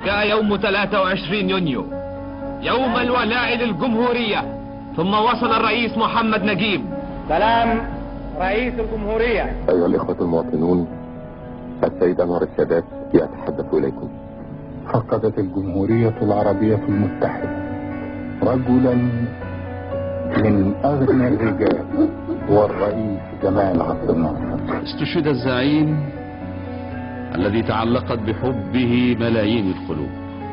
جاء يوم 23 يونيو يوم الولاء للجمهورية، ثم وصل الرئيس محمد نجيب. سلام رئيس الجمهورية. أيها الإخوة المواطنون، السيد أنور السادات يتحدث إليكم. فقدت الجمهورية العربية المتحدة رجلا من أغنى الرجال، والرئيس جمال عبد الناصر. استشهد الزعيم الذي تعلقت بحبه ملايين القلوب.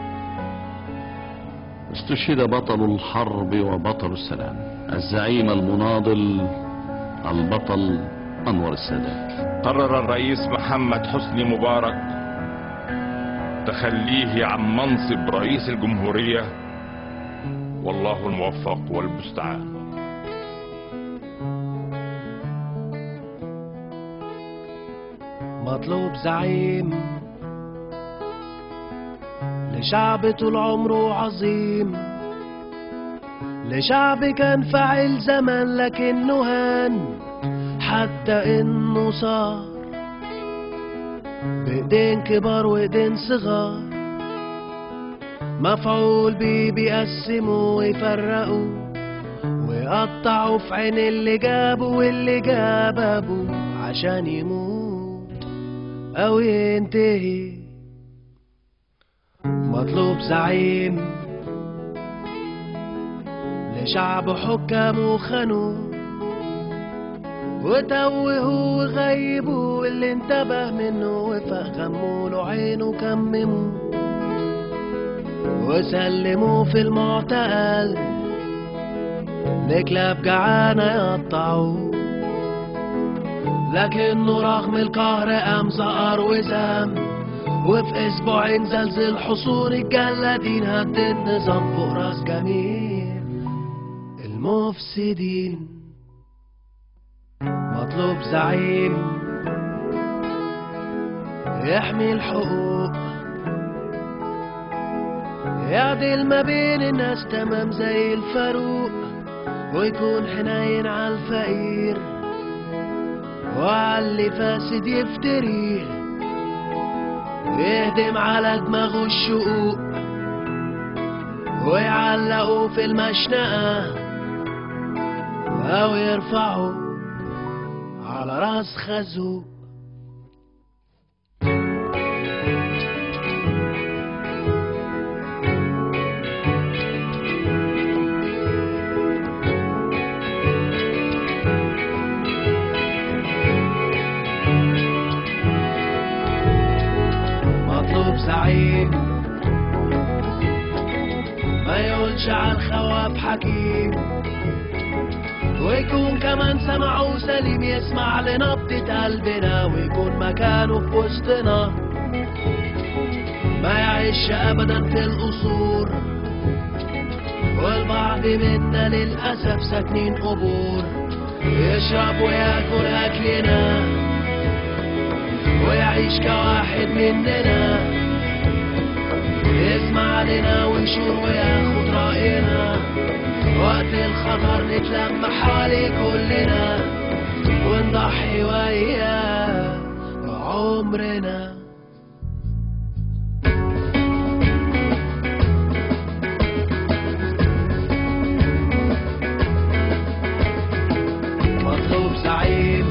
استشهد بطل الحرب وبطل السلام، الزعيم المناضل البطل أنور السادات. قرر الرئيس محمد حسني مبارك تخليه عن منصب رئيس الجمهورية، والله الموفق والمستعان. مطلوب زعيم لشعب طول عمره عظيم، لشعب كان فاعل زمان لكنه هان، حتى انه صار بايدين كبار وايدين صغار، مفعول بيه بيقسموا ويفرقوا ويقطعوا في عين اللي جابوا واللي جاب ابوه عشان يموت او ينتهي. مطلوب زعيم لشعب حكامه خانوه وتوهوا وغيبوا، واللي انتبه منه وفق غموا له عينه كمموا وسلموا في المعتقل لكلاب جعانة يقطعوه، لكنه رغم القهر قام زقر وزام، وفي اسبوعين زلزل حصون الجلادين هد النظام فوق راس جميع المفسدين. مطلوب زعيم يحمي الحقوق، يعدل ما بين الناس تمام زي الفاروق، ويكون حنين على الفقير وعلى اللي فاسد يفتريه، يهدم على دماغه الشقوق ويعلقوا في المشنقة أو يرفعوا على راس خازوق. مطلوب زعيم ما يقولش على الخواب حكيم، ويكون كمان سمعه سليم يسمع لنبضة قلبنا، ويكون مكانه في وسطنا ما يعيش ابدا في القصور، والبعض منا للاسف ساكنين قبور، يشرب وياكل اكلنا ويعيش كواحد مننا، يسمع لنا ويشور وياخد رأينا، وقت الخطر نتلم حوالي كلنا ونضحي وياه عمرنا. مطلوب زعيم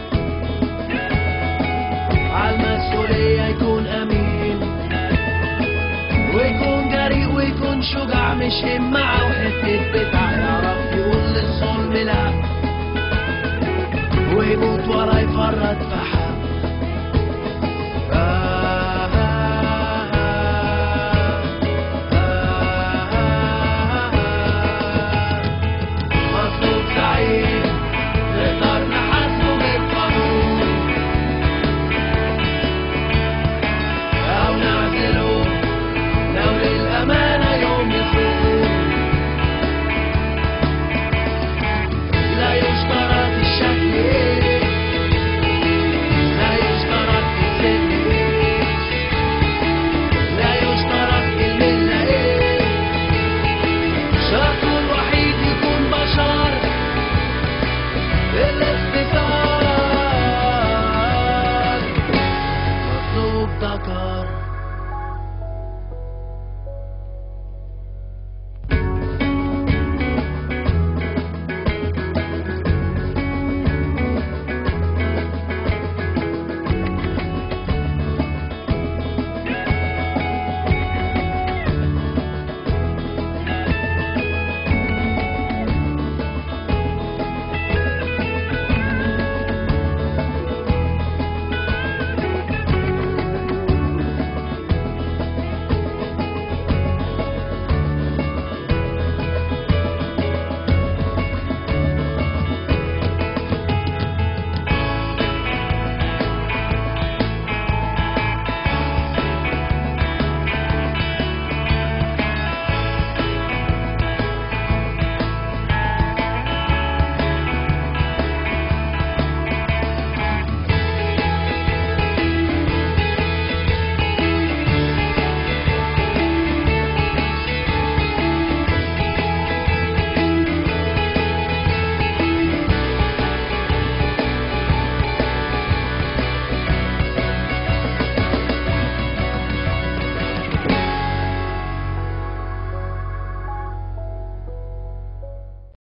عالمسؤولية يكون أمين، ويكون جريء ويكون شجاع، مش همعة وحتة بتاع، يعرف يقول للظلم لا ويموت ورا يفرط في حاجة.